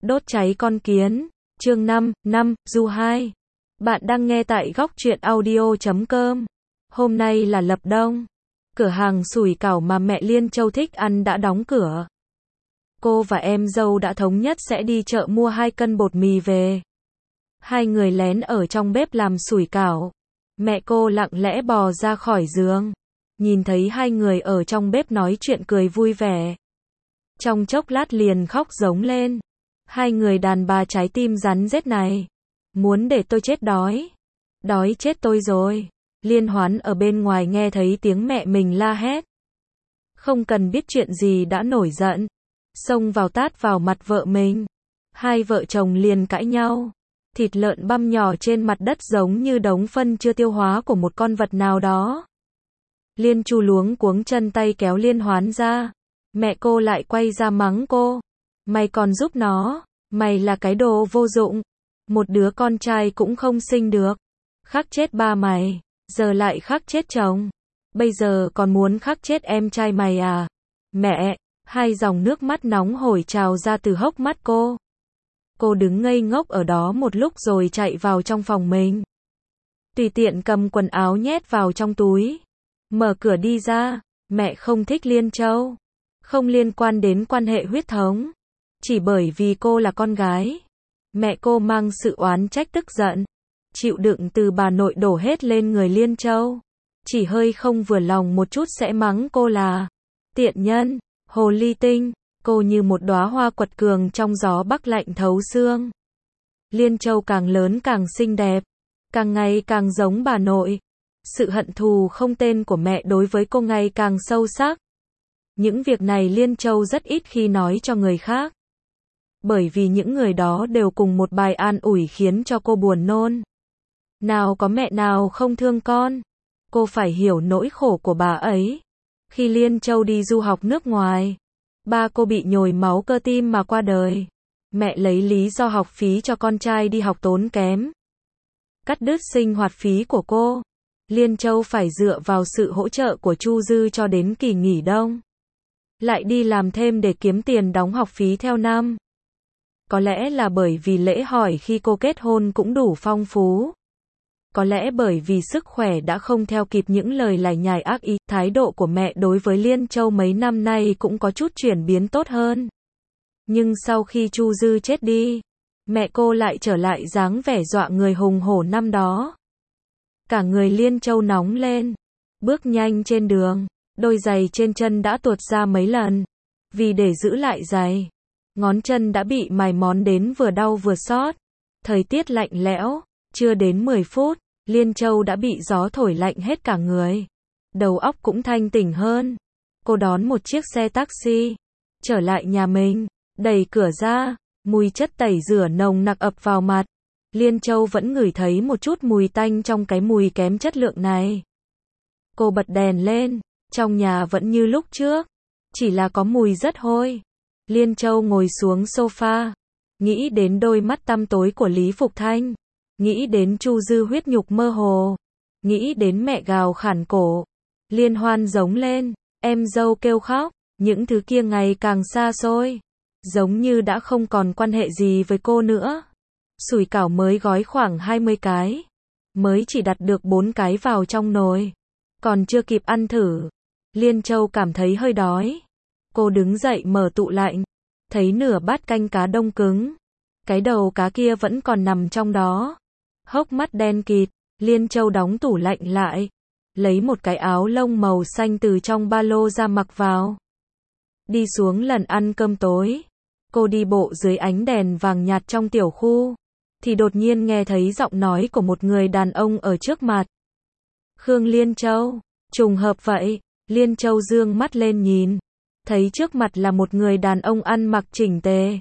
Đốt cháy con kiến. Chương 5, Du 2. Bạn đang nghe tại góc truyện audio.com. Hôm nay là lập đông. Cửa hàng sủi cảo mà mẹ Liên Châu thích ăn đã đóng cửa. Cô và em dâu đã thống nhất sẽ đi chợ mua 2 cân bột mì về. Hai người lén ở trong bếp làm sủi cảo. Mẹ cô lặng lẽ bò ra khỏi giường. Nhìn thấy hai người ở trong bếp nói chuyện cười vui vẻ. Trong chốc lát liền khóc giống lên. Hai người đàn bà trái tim rắn rết này. Muốn để tôi chết đói. Đói chết tôi rồi. Liên Hoán ở bên ngoài nghe thấy tiếng mẹ mình la hét. Không cần biết chuyện gì đã nổi giận. Xông vào tát vào mặt vợ mình. Hai vợ chồng liền cãi nhau. Thịt lợn băm nhỏ trên mặt đất giống như đống phân chưa tiêu hóa của một con vật nào đó. Liên Chu luống cuống chân tay kéo Liên Hoán ra. Mẹ cô lại quay ra mắng cô. Mày còn giúp nó. Mày là cái đồ vô dụng. Một đứa con trai cũng không sinh được. Khắc chết ba mày. Giờ lại khắc chết chồng. Bây giờ còn muốn khắc chết em trai mày à? Mẹ! Hai dòng nước mắt nóng hổi trào ra từ hốc mắt cô. Cô đứng ngây ngốc ở đó một lúc rồi chạy vào trong phòng mình. Tùy tiện cầm quần áo nhét vào trong túi. Mở cửa đi ra. Mẹ không thích Liên Châu. Không liên quan đến quan hệ huyết thống. Chỉ bởi vì cô là con gái. Mẹ cô mang sự oán trách tức giận. Chịu đựng từ bà nội đổ hết lên người Liên Châu. Chỉ hơi không vừa lòng một chút sẽ mắng cô là tiện nhân, hồ ly tinh. Cô như một đóa hoa quật cường trong gió bắc lạnh thấu xương. Liên Châu càng lớn càng xinh đẹp. Càng ngày càng giống bà nội. Sự hận thù không tên của mẹ đối với cô ngày càng sâu sắc. Những việc này Liên Châu rất ít khi nói cho người khác. Bởi vì những người đó đều cùng một bài an ủi khiến cho cô buồn nôn. Nào có mẹ nào không thương con. Cô phải hiểu nỗi khổ của bà ấy. Khi Liên Châu đi du học nước ngoài, ba cô bị nhồi máu cơ tim mà qua đời. Mẹ lấy lý do học phí cho con trai đi học tốn kém. Cắt đứt sinh hoạt phí của cô. Liên Châu phải dựa vào sự hỗ trợ của Chu Dư cho đến kỳ nghỉ đông. Lại đi làm thêm để kiếm tiền đóng học phí theo năm. Có lẽ là bởi vì lễ hỏi khi cô kết hôn cũng đủ phong phú. Có lẽ bởi vì sức khỏe đã không theo kịp những lời lải nhải ác ý, thái độ của mẹ đối với Liên Châu mấy năm nay cũng có chút chuyển biến tốt hơn. Nhưng sau khi Chu Dư chết đi, mẹ cô lại trở lại dáng vẻ dọa người hùng hổ năm đó. Cả người Liên Châu nóng lên, bước nhanh trên đường, đôi giày trên chân đã tuột ra mấy lần. Vì để giữ lại giày, ngón chân đã bị mài mòn đến vừa đau vừa xót. Thời tiết lạnh lẽo, chưa đến 10 phút, Liên Châu đã bị gió thổi lạnh hết cả người. Đầu óc cũng thanh tỉnh hơn. Cô đón một chiếc xe taxi, trở lại nhà mình, đẩy cửa ra, mùi chất tẩy rửa nồng nặc ập vào mặt. Liên Châu vẫn ngửi thấy một chút mùi tanh trong cái mùi kém chất lượng này. Cô bật đèn lên, trong nhà vẫn như lúc trước, chỉ là có mùi rất hôi. Liên Châu ngồi xuống sofa, nghĩ đến đôi mắt tăm tối của Lý Phục Thanh, nghĩ đến Chu Dư huyết nhục mơ hồ, nghĩ đến mẹ gào khản cổ. Liên Hoan giống lên, em dâu kêu khóc, những thứ kia ngày càng xa xôi, giống như đã không còn quan hệ gì với cô nữa. Sủi cảo mới gói khoảng 20 cái, mới chỉ đặt được 4 cái vào trong nồi, còn chưa kịp ăn thử. Liên Châu cảm thấy hơi đói. Cô đứng dậy mở tủ lạnh, thấy nửa bát canh cá đông cứng. Cái đầu cá kia vẫn còn nằm trong đó. Hốc mắt đen kịt, Liên Châu đóng tủ lạnh lại, lấy một cái áo lông màu xanh từ trong ba lô ra mặc vào. Đi xuống lần ăn cơm tối, cô đi bộ dưới ánh đèn vàng nhạt trong tiểu khu, thì đột nhiên nghe thấy giọng nói của một người đàn ông ở trước mặt. Khương Liên Châu, trùng hợp vậy. Liên Châu dương mắt lên nhìn, thấy trước mặt là một người đàn ông ăn mặc chỉnh tề,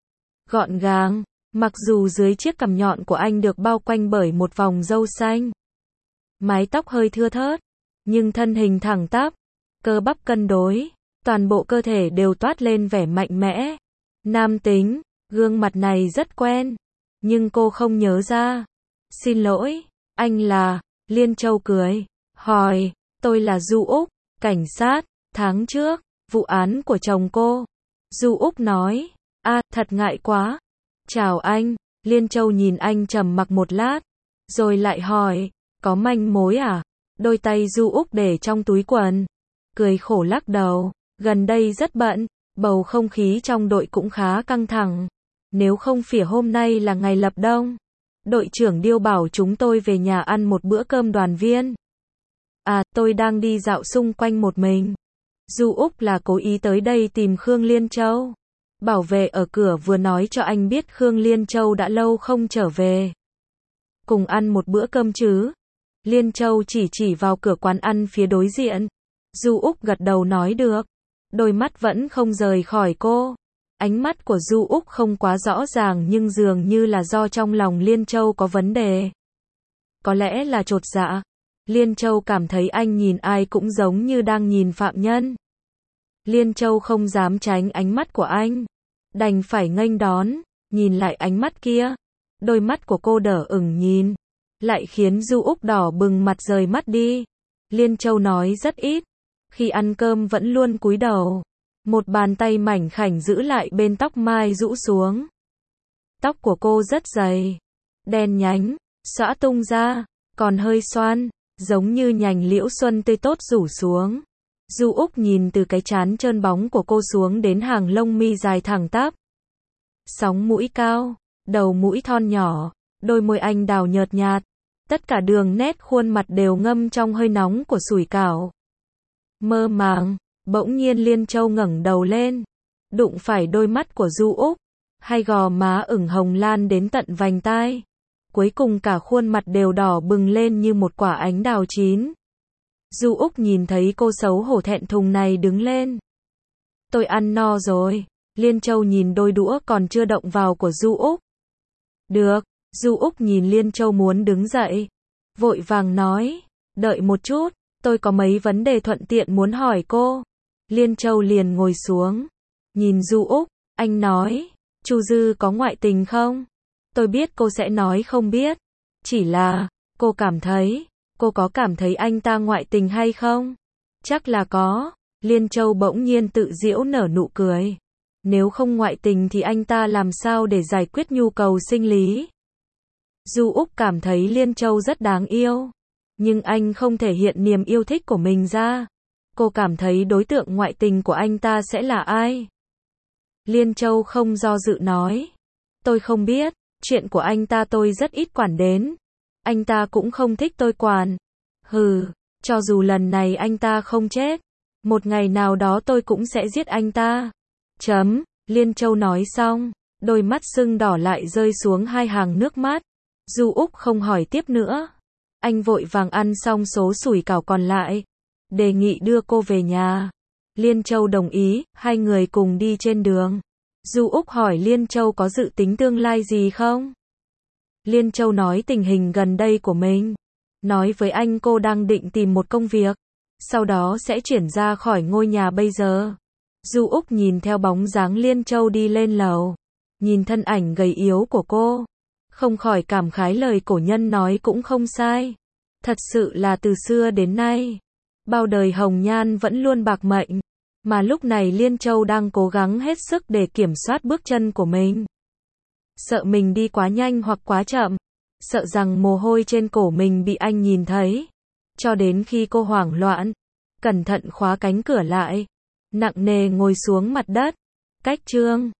gọn gàng, mặc dù dưới chiếc cằm nhọn của anh được bao quanh bởi một vòng râu xanh. Mái tóc hơi thưa thớt, nhưng thân hình thẳng tắp, cơ bắp cân đối, toàn bộ cơ thể đều toát lên vẻ mạnh mẽ, nam tính. Gương mặt này rất quen, nhưng cô không nhớ ra. Xin lỗi, anh là? Liên Châu cười, hỏi, tôi là Du Úc, cảnh sát, tháng trước, vụ án của chồng cô. Du Úc nói, thật ngại quá, Chào anh, Liên Châu nhìn anh trầm mặc một lát, rồi lại hỏi, có manh mối à? Đôi tay Du Úc để trong túi quần, cười khổ lắc đầu, gần đây rất bận, bầu không khí trong đội cũng khá căng thẳng. Nếu không phải hôm nay là ngày lập đông, đội trưởng Điêu bảo chúng tôi về nhà ăn một bữa cơm đoàn viên. À, tôi đang đi dạo xung quanh một mình. Du Úc là cố ý tới đây tìm Khương Liên Châu. Bảo vệ ở cửa vừa nói cho anh biết Khương Liên Châu đã lâu không trở về. Cùng ăn một bữa cơm chứ? Liên Châu chỉ vào cửa quán ăn phía đối diện. Du Úc gật đầu nói được. Đôi mắt vẫn không rời khỏi cô. Ánh mắt của Du Úc không quá rõ ràng nhưng dường như là do trong lòng Liên Châu có vấn đề. Có lẽ là chột dạ. Liên Châu cảm thấy anh nhìn ai cũng giống như đang nhìn phạm nhân. Liên Châu không dám tránh ánh mắt của anh. Đành phải nghênh đón, nhìn lại ánh mắt kia. Đôi mắt của cô đờ ửng nhìn. Lại khiến Du Úc đỏ bừng mặt rời mắt đi. Liên Châu nói rất ít. Khi ăn cơm vẫn luôn cúi đầu. Một bàn tay mảnh khảnh giữ lại bên tóc mai rũ xuống. Tóc của cô rất dày. Đen nhánh, xõa tung ra, còn hơi xoăn, giống như nhành liễu xuân tươi tốt rủ xuống. Du Úc nhìn từ cái trán trơn bóng của cô xuống đến hàng lông mi dài thẳng tắp. Sóng mũi cao, đầu mũi thon nhỏ, đôi môi anh đào nhợt nhạt. Tất cả đường nét khuôn mặt đều ngâm trong hơi nóng của sủi cảo. Mơ màng, bỗng nhiên Liên Châu ngẩng đầu lên. Đụng phải đôi mắt của Du Úc. Hai gò má ửng hồng lan đến tận vành tai. Cuối cùng cả khuôn mặt đều đỏ bừng lên như một quả ánh đào chín. Du Úc nhìn thấy cô xấu hổ thẹn thùng này đứng lên. Tôi ăn no rồi. Liên Châu nhìn đôi đũa còn chưa động vào của Du Úc. Được. Du Úc nhìn Liên Châu muốn đứng dậy. Vội vàng nói. Đợi một chút. Tôi có mấy vấn đề thuận tiện muốn hỏi cô. Liên Châu liền ngồi xuống. Nhìn Du Úc. Anh nói. Chu Dư có ngoại tình không? Tôi biết cô sẽ nói không biết. Chỉ là, cô có cảm thấy anh ta ngoại tình hay không? Chắc là có. Liên Châu bỗng nhiên tự giễu nở nụ cười. Nếu không ngoại tình thì anh ta làm sao để giải quyết nhu cầu sinh lý? Du Úc cảm thấy Liên Châu rất đáng yêu. Nhưng anh không thể hiện niềm yêu thích của mình ra. Cô cảm thấy đối tượng ngoại tình của anh ta sẽ là ai? Liên Châu không do dự nói. Tôi không biết. Chuyện của anh ta tôi rất ít quản đến. Anh ta cũng không thích tôi quản. Hừ, cho dù lần này anh ta không chết, một ngày nào đó tôi cũng sẽ giết anh ta. Chấm, Liên Châu nói xong, đôi mắt sưng đỏ lại rơi xuống hai hàng nước mắt. Du Úc không hỏi tiếp nữa. Anh vội vàng ăn xong số sủi cảo còn lại. Đề nghị đưa cô về nhà. Liên Châu đồng ý, hai người cùng đi trên đường. Du Úc hỏi Liên Châu có dự tính tương lai gì không? Liên Châu nói tình hình gần đây của mình. Nói với anh cô đang định tìm một công việc. Sau đó sẽ chuyển ra khỏi ngôi nhà bây giờ. Du Úc nhìn theo bóng dáng Liên Châu đi lên lầu. Nhìn thân ảnh gầy yếu của cô. Không khỏi cảm khái lời cổ nhân nói cũng không sai. Thật sự là từ xưa đến nay. Bao đời hồng nhan vẫn luôn bạc mệnh. Mà lúc này Liên Châu đang cố gắng hết sức để kiểm soát bước chân của mình. Sợ mình đi quá nhanh hoặc quá chậm. Sợ rằng mồ hôi trên cổ mình bị anh nhìn thấy. Cho đến khi cô hoảng loạn. Cẩn thận khóa cánh cửa lại. Nặng nề ngồi xuống mặt đất. Cách chương